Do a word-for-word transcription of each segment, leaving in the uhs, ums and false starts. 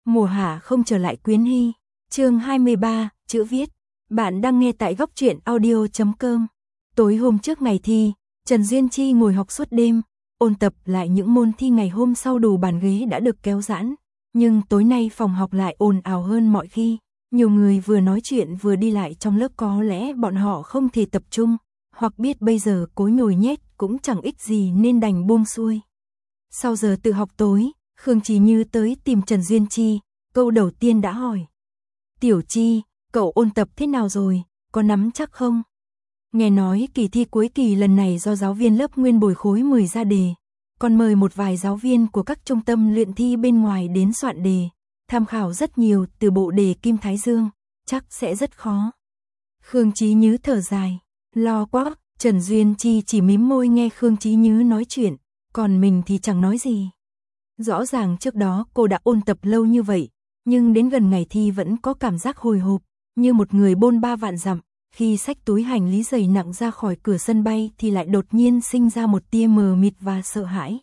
Mùa hạ không trở lại Quyến Hy. Chương hai mươi ba, chữ viết. Bạn đang nghe tại góc truyện audio chấm com. Tối hôm trước ngày thi, Trần Duyên Chi ngồi học suốt đêm, ôn tập lại những môn thi ngày hôm sau. Đủ bàn ghế đã được kéo giãn, nhưng tối nay phòng học lại ồn ào hơn mọi khi. Nhiều người vừa nói chuyện vừa đi lại trong lớp, có lẽ bọn họ không thể tập trung, hoặc biết bây giờ cố nhồi nhét cũng chẳng ích gì nên đành buông xuôi. Sau giờ tự học tối, Khương Chí Như tới tìm Trần Duyên Chi, câu đầu tiên đã hỏi. Tiểu Chi, cậu ôn tập thế nào rồi, có nắm chắc không? Nghe nói kỳ thi cuối kỳ lần này do giáo viên lớp Nguyên bồi khối mười ra đề, còn mời một vài giáo viên của các trung tâm luyện thi bên ngoài đến soạn đề, tham khảo rất nhiều từ bộ đề Kim Thái Dương, chắc sẽ rất khó. Khương Chí Như thở dài, lo quá. Trần Duyên Chi chỉ mím môi nghe Khương Chí Như nói chuyện, còn mình thì chẳng nói gì. Rõ ràng trước đó cô đã ôn tập lâu như vậy, nhưng đến gần ngày thi vẫn có cảm giác hồi hộp, như một người bôn ba vạn dặm. Khi xách túi hành lý dày nặng ra khỏi cửa sân bay thì lại đột nhiên sinh ra một tia mờ mịt và sợ hãi.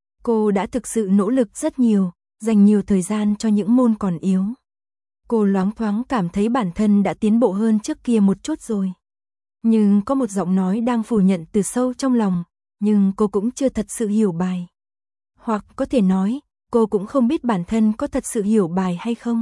Cô đã thực sự nỗ lực rất nhiều, dành nhiều thời gian cho những môn còn yếu. Cô loáng thoáng cảm thấy bản thân đã tiến bộ hơn trước kia một chút rồi. Nhưng có một giọng nói đang phủ nhận từ sâu trong lòng, nhưng cô cũng chưa thật sự hiểu bài. Hoặc có thể nói, cô cũng không biết bản thân có thật sự hiểu bài hay không.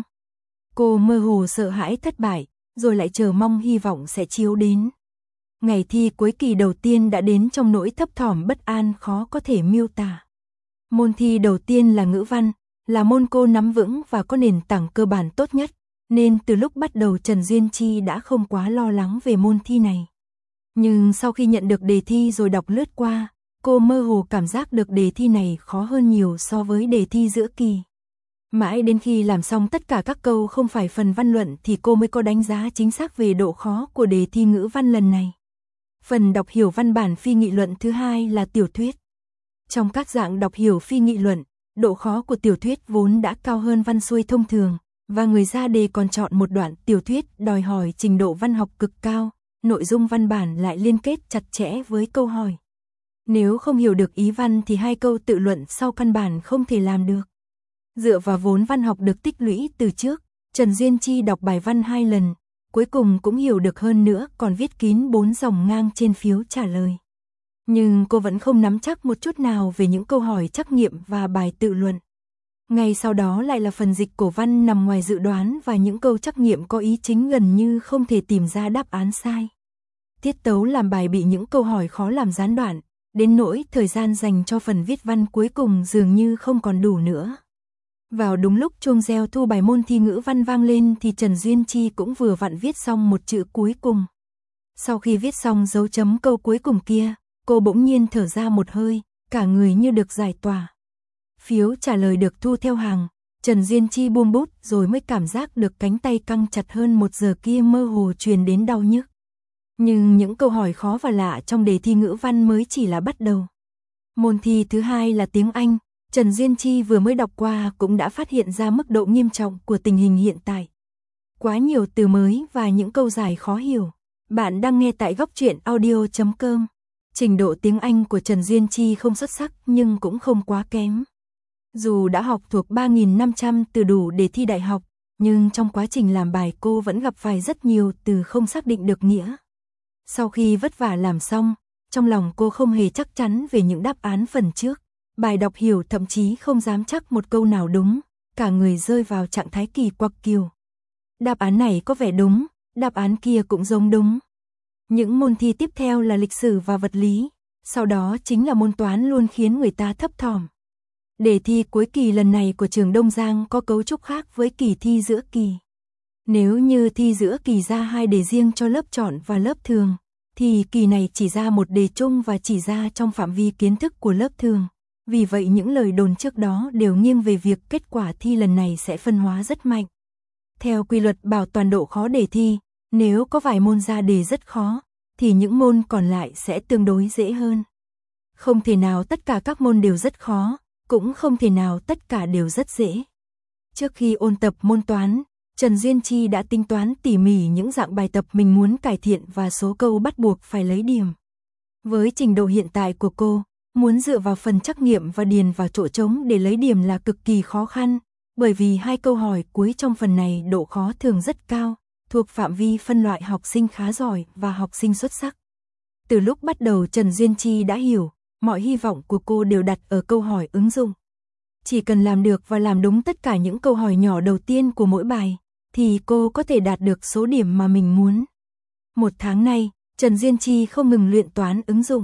Cô mơ hồ sợ hãi thất bại, rồi lại chờ mong hy vọng sẽ chiếu đến. Ngày thi cuối kỳ đầu tiên đã đến trong nỗi thấp thỏm bất an khó có thể miêu tả. Môn thi đầu tiên là ngữ văn, là môn cô nắm vững và có nền tảng cơ bản tốt nhất, nên từ lúc bắt đầu Trần Duyên Chi đã không quá lo lắng về môn thi này. Nhưng sau khi nhận được đề thi rồi đọc lướt qua, cô mơ hồ cảm giác được đề thi này khó hơn nhiều so với đề thi giữa kỳ. Mãi đến khi làm xong tất cả các câu không phải phần văn luận thì cô mới có đánh giá chính xác về độ khó của đề thi ngữ văn lần này. Phần đọc hiểu văn bản phi nghị luận thứ hai là tiểu thuyết. Trong các dạng đọc hiểu phi nghị luận, độ khó của tiểu thuyết vốn đã cao hơn văn xuôi thông thường, và người ra đề còn chọn một đoạn tiểu thuyết đòi hỏi trình độ văn học cực cao, nội dung văn bản lại liên kết chặt chẽ với câu hỏi. Nếu không hiểu được ý văn thì hai câu tự luận sau căn bản không thể làm được. Dựa vào vốn văn học được tích lũy từ trước, Trần Duyên Chi đọc bài văn hai lần, cuối cùng cũng hiểu được hơn nữa, còn viết kín bốn dòng ngang trên phiếu trả lời. Nhưng cô vẫn không nắm chắc một chút nào về những câu hỏi trắc nghiệm và bài tự luận. Ngay sau đó lại là phần dịch cổ văn nằm ngoài dự đoán và những câu trắc nghiệm có ý chính gần như không thể tìm ra đáp án sai. Tiết tấu làm bài bị những câu hỏi khó làm gián đoạn, đến nỗi thời gian dành cho phần viết văn cuối cùng dường như không còn đủ nữa. Vào đúng lúc chuông reo thu bài môn thi ngữ văn vang lên thì Trần Duyên Chi cũng vừa vặn viết xong một chữ cuối cùng. Sau khi viết xong dấu chấm câu cuối cùng kia, cô bỗng nhiên thở ra một hơi, cả người như được giải tỏa. Phiếu trả lời được thu theo hàng, Trần Duyên Chi buông bút rồi mới cảm giác được cánh tay căng chặt hơn một giờ kia mơ hồ truyền đến đau nhức. Nhưng những câu hỏi khó và lạ trong đề thi ngữ văn mới chỉ là bắt đầu. Môn thi thứ hai là tiếng Anh, Trần Duyên Chi vừa mới đọc qua cũng đã phát hiện ra mức độ nghiêm trọng của tình hình hiện tại. Quá nhiều từ mới và những câu giải khó hiểu. Bạn đang nghe tại góc truyện audio chấm com. Trình độ tiếng Anh của Trần Duyên Chi không xuất sắc nhưng cũng không quá kém. Dù đã học thuộc ba nghìn năm trăm từ đủ để thi đại học, nhưng trong quá trình làm bài cô vẫn gặp phải rất nhiều từ không xác định được nghĩa. Sau khi vất vả làm xong, trong lòng cô không hề chắc chắn về những đáp án phần trước. Bài đọc hiểu thậm chí không dám chắc một câu nào đúng, cả người rơi vào trạng thái kỳ quặc kiều. Đáp án này có vẻ đúng, đáp án kia cũng giống đúng. Những môn thi tiếp theo là lịch sử và vật lý, sau đó chính là môn toán luôn khiến người ta thấp thỏm. Đề thi cuối kỳ lần này của trường Đông Giang có cấu trúc khác với kỳ thi giữa kỳ. Nếu như thi giữa kỳ ra hai đề riêng cho lớp chọn và lớp thường, thì kỳ này chỉ ra một đề chung và chỉ ra trong phạm vi kiến thức của lớp thường. Vì vậy những lời đồn trước đó đều nghiêng về việc kết quả thi lần này sẽ phân hóa rất mạnh. Theo quy luật bảo toàn độ khó đề thi, nếu có vài môn ra đề rất khó, thì những môn còn lại sẽ tương đối dễ hơn. Không thể nào tất cả các môn đều rất khó, cũng không thể nào tất cả đều rất dễ. Trước khi ôn tập môn toán, Trần Duyên Chi đã tính toán tỉ mỉ những dạng bài tập mình muốn cải thiện và số câu bắt buộc phải lấy điểm. Với trình độ hiện tại của cô, muốn dựa vào phần trắc nghiệm và điền vào chỗ trống để lấy điểm là cực kỳ khó khăn, Bởi vì hai câu hỏi cuối trong phần này độ khó thường rất cao, thuộc phạm vi phân loại học sinh khá giỏi và học sinh xuất sắc. Từ lúc bắt đầu Trần Duyên Chi đã hiểu, mọi hy vọng của cô đều đặt ở câu hỏi ứng dụng. Chỉ cần làm được và làm đúng tất cả những câu hỏi nhỏ đầu tiên của mỗi bài, thì cô có thể đạt được số điểm mà mình muốn. Một tháng nay, Trần Duyên Chi không ngừng luyện toán ứng dụng.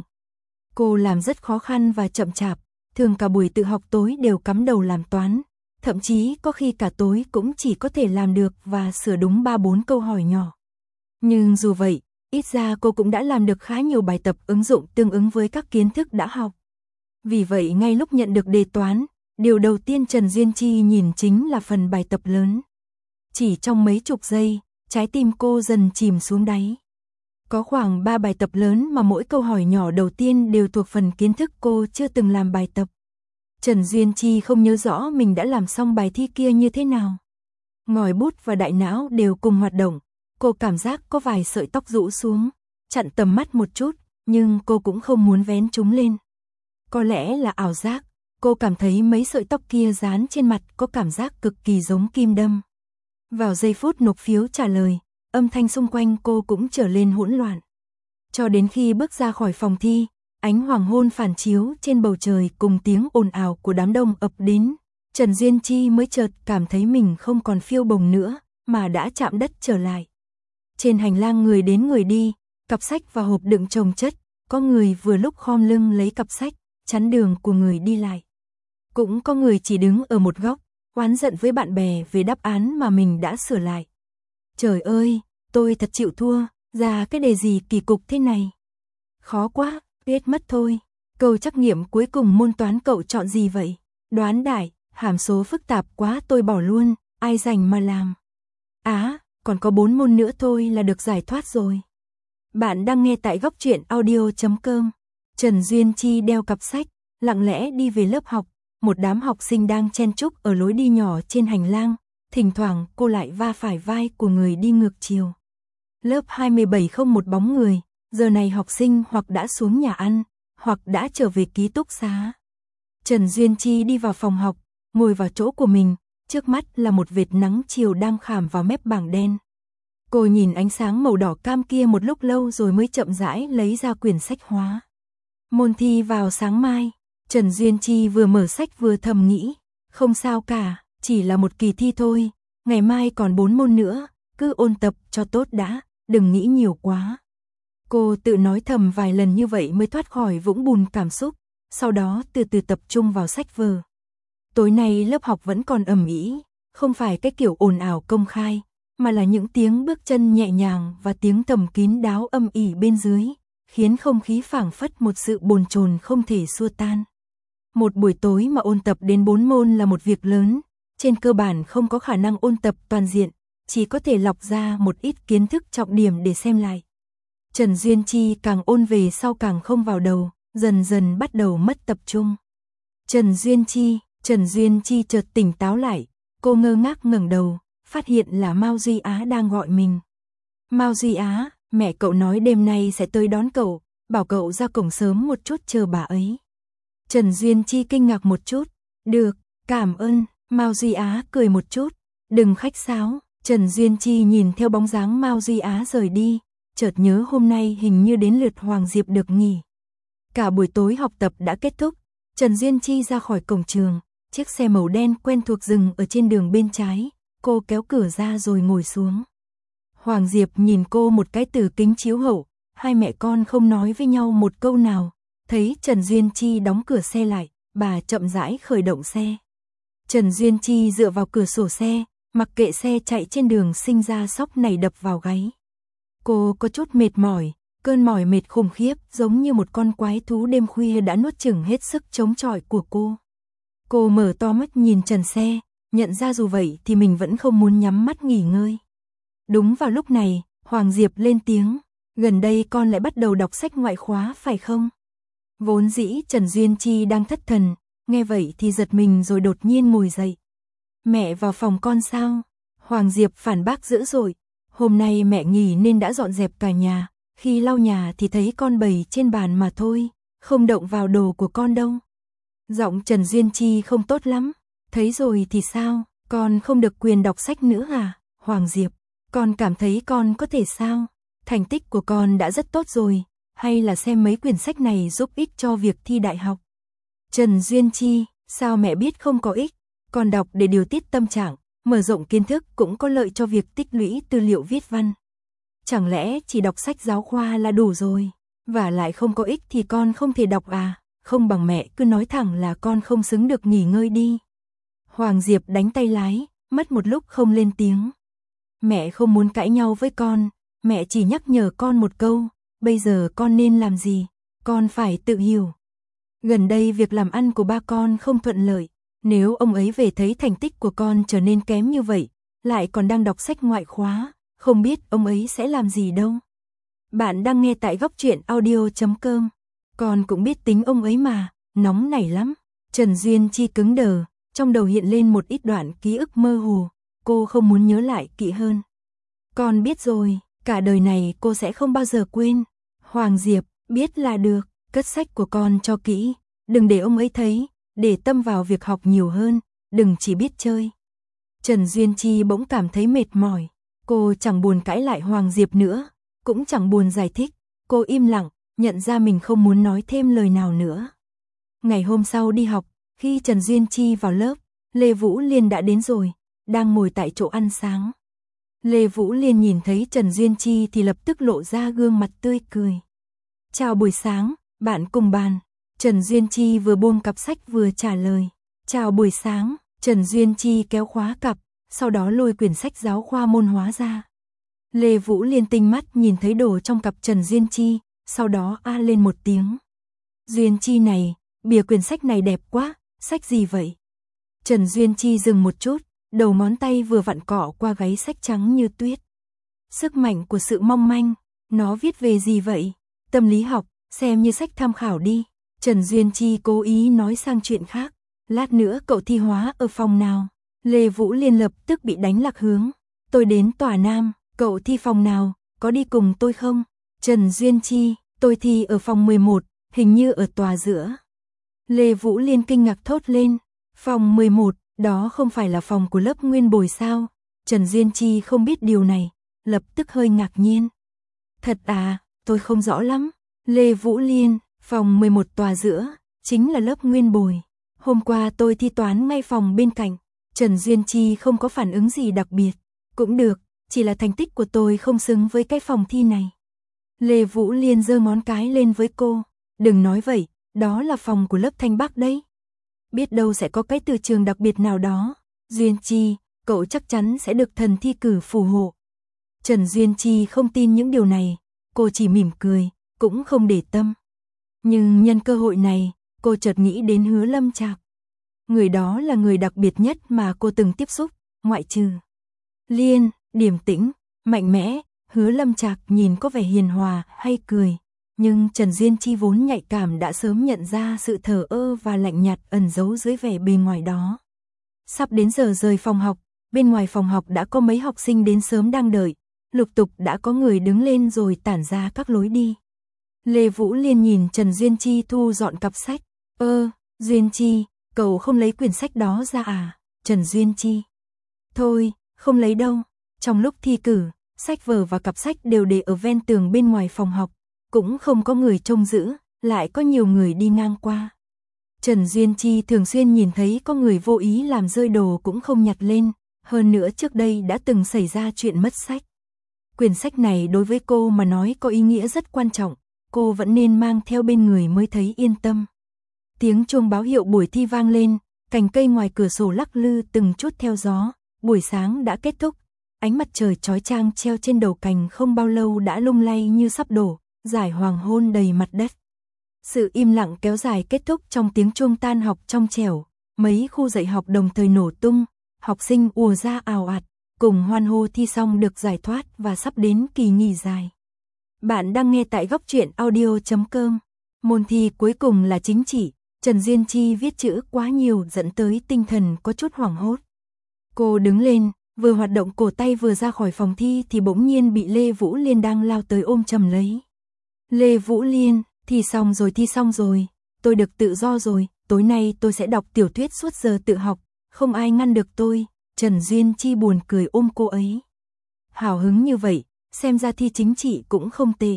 Cô làm rất khó khăn và chậm chạp, thường cả buổi tự học tối đều cắm đầu làm toán, thậm chí có khi cả tối cũng chỉ có thể làm được và sửa đúng ba bốn câu hỏi nhỏ. Nhưng dù vậy, ít ra cô cũng đã làm được khá nhiều bài tập ứng dụng tương ứng với các kiến thức đã học. Vì vậy ngay lúc nhận được đề toán, điều đầu tiên Trần Duyên Chi nhìn chính là phần bài tập lớn. Chỉ trong mấy chục giây, trái tim cô dần chìm xuống đáy. Có khoảng ba bài tập lớn mà mỗi câu hỏi nhỏ đầu tiên đều thuộc phần kiến thức cô chưa từng làm bài tập. Trần Duyên Chi không nhớ rõ mình đã làm xong bài thi kia như thế nào. Ngòi bút và đại não đều cùng hoạt động, cô cảm giác có vài sợi tóc rũ xuống, chặn tầm mắt một chút, nhưng cô cũng không muốn vén chúng lên. Có lẽ là ảo giác, cô cảm thấy mấy sợi tóc kia dán trên mặt có cảm giác cực kỳ giống kim đâm. Vào giây phút nộp phiếu trả lời, âm thanh xung quanh cô cũng trở lên hỗn loạn. Cho đến khi bước ra khỏi phòng thi, ánh hoàng hôn phản chiếu trên bầu trời cùng tiếng ồn ào của đám đông ập đến, Trần Duyên Chi mới chợt cảm thấy mình không còn phiêu bồng nữa, mà đã chạm đất trở lại. Trên hành lang người đến người đi, cặp sách và hộp đựng chồng chất, có người vừa lúc khom lưng lấy cặp sách, chắn đường của người đi lại. Cũng có người chỉ đứng ở một góc, oán giận với bạn bè về đáp án mà mình đã sửa lại. Trời ơi, tôi thật chịu thua, ra cái đề gì kỳ cục thế này. Khó quá, biết mất thôi. Câu trắc nghiệm cuối cùng môn toán cậu chọn gì vậy? Đoán đại, hàm số phức tạp quá tôi bỏ luôn, ai rảnh mà làm. Á, còn có bốn môn nữa thôi là được giải thoát rồi. Bạn đang nghe tại góc truyện audio chấm com. Trần Duyên Chi đeo cặp sách, lặng lẽ đi về lớp học. Một đám học sinh đang chen chúc ở lối đi nhỏ trên hành lang, thỉnh thoảng cô lại va phải vai của người đi ngược chiều. Lớp hai mươi bảy không một bóng người, giờ này học sinh hoặc đã xuống nhà ăn, hoặc đã trở về ký túc xá. Trần Duyên Chi đi vào phòng học, ngồi vào chỗ của mình, trước mắt là một vệt nắng chiều đang khảm vào mép bảng đen. Cô nhìn ánh sáng màu đỏ cam kia một lúc lâu rồi mới chậm rãi lấy ra quyển sách hóa. Môn thi vào sáng mai. Trần Duyên Chi vừa mở sách vừa thầm nghĩ, không sao cả, chỉ là một kỳ thi thôi, ngày mai còn bốn môn nữa, cứ ôn tập cho tốt đã, đừng nghĩ nhiều quá. Cô tự nói thầm vài lần như vậy mới thoát khỏi vũng bùn cảm xúc, sau đó từ từ tập trung vào sách vở. Tối nay lớp học vẫn còn ầm ĩ, không phải cái kiểu ồn ào công khai, mà là những tiếng bước chân nhẹ nhàng và tiếng thầm kín đáo âm ỉ bên dưới, khiến không khí phảng phất một sự bồn chồn không thể xua tan. Một buổi tối mà ôn tập đến bốn môn là một việc lớn, trên cơ bản không có khả năng ôn tập toàn diện, chỉ có thể lọc ra một ít kiến thức trọng điểm để xem lại. Trần Duyên Chi càng ôn về sau càng không vào đầu, dần dần bắt đầu mất tập trung. Trần Duyên Chi, Trần Duyên Chi chợt tỉnh táo lại, cô ngơ ngác ngẩng đầu, phát hiện là Mao Duy Á đang gọi mình. Mao Duy Á, mẹ cậu nói đêm nay sẽ tới đón cậu, bảo cậu ra cổng sớm một chút chờ bà ấy. Trần Duyên Chi kinh ngạc một chút, được, cảm ơn, Mao Duy Á cười một chút, đừng khách sáo. Trần Duyên Chi nhìn theo bóng dáng Mao Duy Á rời đi, chợt nhớ hôm nay hình như đến lượt Hoàng Diệp được nghỉ. Cả buổi tối học tập đã kết thúc, Trần Duyên Chi ra khỏi cổng trường, chiếc xe màu đen quen thuộc dừng ở trên đường bên trái, cô kéo cửa ra rồi ngồi xuống. Hoàng Diệp nhìn cô một cái từ kính chiếu hậu, hai mẹ con không nói với nhau một câu nào. Thấy Trần Duyên Chi đóng cửa xe lại, bà chậm rãi khởi động xe. Trần Duyên Chi dựa vào cửa sổ xe, mặc kệ xe chạy trên đường sinh ra sóc này đập vào gáy. Cô có chút mệt mỏi, cơn mỏi mệt khủng khiếp giống như một con quái thú đêm khuya đã nuốt chửng hết sức chống chọi của cô. Cô mở to mắt nhìn trần xe, nhận ra dù vậy thì mình vẫn không muốn nhắm mắt nghỉ ngơi. Đúng vào lúc này, Hoàng Diệp lên tiếng, gần đây con lại bắt đầu đọc sách ngoại khóa phải không? Vốn dĩ Trần Duyên Chi đang thất thần, nghe vậy thì giật mình rồi đột nhiên ngồi dậy. Mẹ vào phòng con sao? Hoàng Diệp phản bác dữ dội, hôm nay mẹ nghỉ nên đã dọn dẹp cả nhà, khi lau nhà thì thấy con bày trên bàn mà thôi, không động vào đồ của con đâu. Giọng Trần Duyên Chi không tốt lắm, thấy rồi thì sao, Con không được quyền đọc sách nữa à, Hoàng Diệp? Con cảm thấy con có thể sao? Thành tích của con đã rất tốt rồi, hay là xem mấy quyển sách này giúp ích cho việc thi đại học? Trần Duyên Chi, sao mẹ biết không có ích? Con đọc để điều tiết tâm trạng, mở rộng kiến thức cũng có lợi cho việc tích lũy tư liệu viết văn. Chẳng lẽ chỉ đọc sách giáo khoa là đủ rồi? Và lại không có ích thì con không thể đọc à? Không bằng mẹ cứ nói thẳng là con không xứng được nghỉ ngơi đi. Hoàng Diệp đánh tay lái, mất một lúc không lên tiếng. Mẹ không muốn cãi nhau với con, mẹ chỉ nhắc nhở con một câu, bây giờ con nên làm gì, con phải tự hiểu. Gần đây việc làm ăn của ba con không thuận lợi, nếu ông ấy về thấy thành tích của con trở nên kém như vậy, lại còn đang đọc sách ngoại khóa, không biết ông ấy sẽ làm gì đâu. Bạn đang nghe tại góc truyện audio chấm com. Con cũng biết tính ông ấy mà, nóng nảy lắm. Trần Duyên Chi cứng đờ, trong đầu hiện lên một ít đoạn ký ức mơ hồ, cô không muốn nhớ lại kỹ hơn. Con biết rồi, cả đời này cô sẽ không bao giờ quên. Hoàng Diệp, biết là được, cất sách của con cho kỹ, đừng để ông ấy thấy, để tâm vào việc học nhiều hơn, đừng chỉ biết chơi. Trần Duyên Chi bỗng cảm thấy mệt mỏi, cô chẳng buồn cãi lại Hoàng Diệp nữa, cũng chẳng buồn giải thích, cô im lặng, nhận ra mình không muốn nói thêm lời nào nữa. Ngày hôm sau đi học, khi Trần Duyên Chi vào lớp, Lê Vũ Liên đã đến rồi, đang ngồi tại chỗ ăn sáng. Lê Vũ Liên nhìn thấy Trần Duyên Chi thì lập tức lộ ra gương mặt tươi cười. Chào buổi sáng, bạn cùng bàn. Trần Duyên Chi vừa buông cặp sách vừa trả lời. Chào buổi sáng, Trần Duyên Chi kéo khóa cặp, sau đó lôi quyển sách giáo khoa môn hóa ra. Lê Vũ Liên tinh mắt nhìn thấy đồ trong cặp Trần Duyên Chi, sau đó a lên một tiếng. Duyên Chi này, bìa quyển sách này đẹp quá, sách gì vậy? Trần Duyên Chi dừng một chút, đầu ngón tay vừa vặn cọ qua gáy sách trắng như tuyết. Sức mạnh của sự mong manh, nó viết về gì vậy? Tâm lý học, xem như sách tham khảo đi. Trần Duyên Chi cố ý nói sang chuyện khác. Lát nữa cậu thi hóa ở phòng nào? Lê Vũ Liên lập tức bị đánh lạc hướng. Tôi đến tòa Nam, cậu thi phòng nào, có đi cùng tôi không? Trần Duyên Chi, tôi thi ở phòng mười một, hình như ở tòa giữa. Lê Vũ Liên kinh ngạc thốt lên. Phòng mười một, đó không phải là phòng của lớp Nguyên Bồi sao? Trần Duyên Chi không biết điều này, lập tức hơi ngạc nhiên. Thật à, tôi không rõ lắm. Lê Vũ Liên, phòng mười một tòa giữa, chính là lớp Nguyên Bồi. Hôm qua tôi thi toán ngay phòng bên cạnh. Trần Duyên Chi không có phản ứng gì đặc biệt. Cũng được, chỉ là thành tích của tôi không xứng với cái phòng thi này. Lê Vũ Liên giơ ngón cái lên với cô. Đừng nói vậy, đó là phòng của lớp Thanh Bắc đấy. Biết đâu sẽ có cái từ trường đặc biệt nào đó. Duyên Chi, cậu chắc chắn sẽ được thần thi cử phù hộ. Trần Duyên Chi không tin những điều này, cô chỉ mỉm cười, cũng không để tâm. Nhưng nhân cơ hội này, cô chợt nghĩ đến Hứa Lâm Trạc. Người đó là người đặc biệt nhất mà cô từng tiếp xúc, ngoại trừ Liên, điềm tĩnh, mạnh mẽ. Hứa Lâm Trạc nhìn có vẻ hiền hòa hay cười, nhưng Trần Duyên Chi vốn nhạy cảm đã sớm nhận ra sự thờ ơ và lạnh nhạt ẩn giấu dưới vẻ bề ngoài đó. Sắp đến giờ rời phòng học, bên ngoài phòng học đã có mấy học sinh đến sớm đang đợi, lục tục đã có người đứng lên rồi tản ra các lối đi. Lê Vũ Liên nhìn Trần Duyên Chi thu dọn cặp sách. Ơ, Duyên Chi, cậu không lấy quyển sách đó ra à? Trần Duyên Chi. Thôi, không lấy đâu. Trong lúc thi cử, sách vở và cặp sách đều để ở ven tường bên ngoài phòng học. Cũng không có người trông giữ, lại có nhiều người đi ngang qua. Trần Duyên Chi thường xuyên nhìn thấy có người vô ý làm rơi đồ cũng không nhặt lên. Hơn nữa trước đây đã từng xảy ra chuyện mất sách. Quyển sách này đối với cô mà nói có ý nghĩa rất quan trọng. Cô vẫn nên mang theo bên người mới thấy yên tâm. Tiếng chuông báo hiệu buổi thi vang lên, cành cây ngoài cửa sổ lắc lư từng chút theo gió. Buổi sáng đã kết thúc, ánh mặt trời chói chang treo trên đầu cành không bao lâu đã lung lay như sắp đổ, rải hoàng hôn đầy mặt đất. Sự im lặng kéo dài kết thúc trong tiếng chuông tan học trong trẻo, mấy khu dạy học đồng thời nổ tung, học sinh ùa ra ào ạt, cùng hoan hô thi xong được giải thoát và sắp đến kỳ nghỉ dài. Bạn đang nghe tại góc truyện audio chấm com. Môn thi cuối cùng là chính trị, Trần Duyên Chi viết chữ quá nhiều dẫn tới tinh thần có chút hoảng hốt. Cô đứng lên, vừa hoạt động cổ tay vừa ra khỏi phòng thi thì bỗng nhiên bị Lê Vũ Liên đang lao tới ôm chầm lấy. Lê Vũ Liên, thi xong rồi thi xong rồi, tôi được tự do rồi, tối nay tôi sẽ đọc tiểu thuyết suốt giờ tự học, không ai ngăn được tôi, Trần Duyên Chi buồn cười ôm cô ấy. Hào hứng như vậy, xem ra thi chính trị cũng không tệ.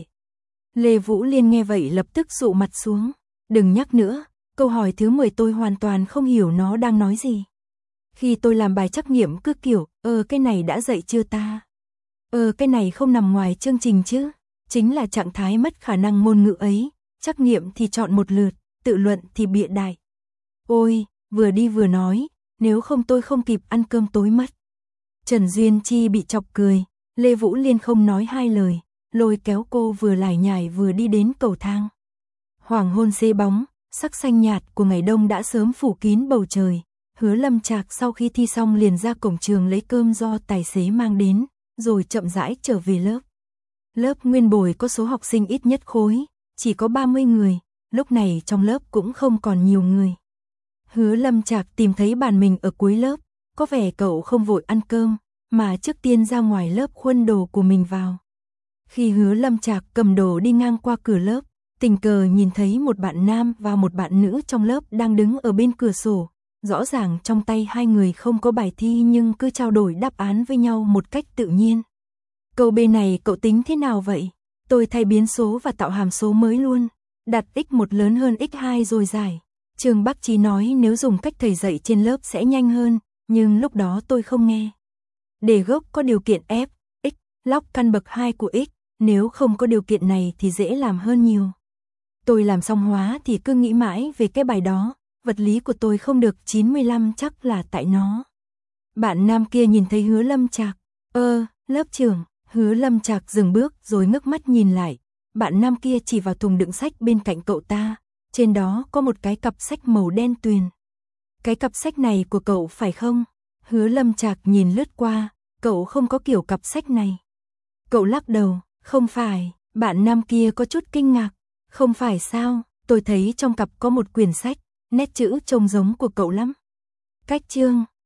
Lê Vũ Liên nghe vậy lập tức dụ mặt xuống. Đừng nhắc nữa, câu hỏi thứ mười tôi hoàn toàn không hiểu nó đang nói gì. Khi tôi làm bài trắc nghiệm cứ kiểu, ờ cái này đã dạy chưa ta? Ờ cái này không nằm ngoài chương trình chứ? Chính là trạng thái mất khả năng ngôn ngữ ấy, trắc nghiệm thì chọn một lượt, tự luận thì bịa đại. Ôi, vừa đi vừa nói, nếu không tôi không kịp ăn cơm tối mất. Trần Duyên Chi bị chọc cười, Lê Vũ Liên không nói hai lời, lôi kéo cô vừa lải nhải vừa đi đến cầu thang. Hoàng hôn xế bóng, sắc xanh nhạt của ngày đông đã sớm phủ kín bầu trời. Hứa Lâm Trạc sau khi thi xong liền ra cổng trường lấy cơm do tài xế mang đến, rồi chậm rãi trở về lớp. Lớp nguyên bồi có số học sinh ít nhất khối, chỉ có ba mươi người, lúc này trong lớp cũng không còn nhiều người. Hứa Lâm Trạc tìm thấy bàn mình ở cuối lớp, có vẻ cậu không vội ăn cơm, mà trước tiên ra ngoài lớp khuân đồ của mình vào. Khi Hứa Lâm Trạc cầm đồ đi ngang qua cửa lớp, tình cờ nhìn thấy một bạn nam và một bạn nữ trong lớp đang đứng ở bên cửa sổ. Rõ ràng trong tay hai người không có bài thi nhưng cứ trao đổi đáp án với nhau một cách tự nhiên. Câu B này cậu tính thế nào vậy? Tôi thay biến số và tạo hàm số mới luôn. Đặt x một lớn hơn x hai rồi giải. Trương Bắc Chí nói nếu dùng cách thầy dạy trên lớp sẽ nhanh hơn, nhưng lúc đó tôi không nghe. Để gốc có điều kiện f, x, log căn bậc hai của x, nếu không có điều kiện này thì dễ làm hơn nhiều. Tôi làm xong hóa thì cứ nghĩ mãi về cái bài đó. Vật lý của tôi không được chín mươi lăm chắc là tại nó. Bạn nam kia nhìn thấy Hứa Lâm Trạc. Ơ, lớp trưởng. Hứa Lâm Trạc dừng bước rồi ngước mắt nhìn lại. Bạn nam kia chỉ vào thùng đựng sách bên cạnh cậu ta. Trên đó có một cái cặp sách màu đen tuyền. Cái cặp sách này của cậu phải không? Hứa Lâm Trạc nhìn lướt qua. Cậu không có kiểu cặp sách này. Cậu lắc đầu. Không phải. Bạn nam kia có chút kinh ngạc. Không phải sao? Tôi thấy trong cặp có một quyển sách. Nét chữ trông giống của cậu lắm. Cách chương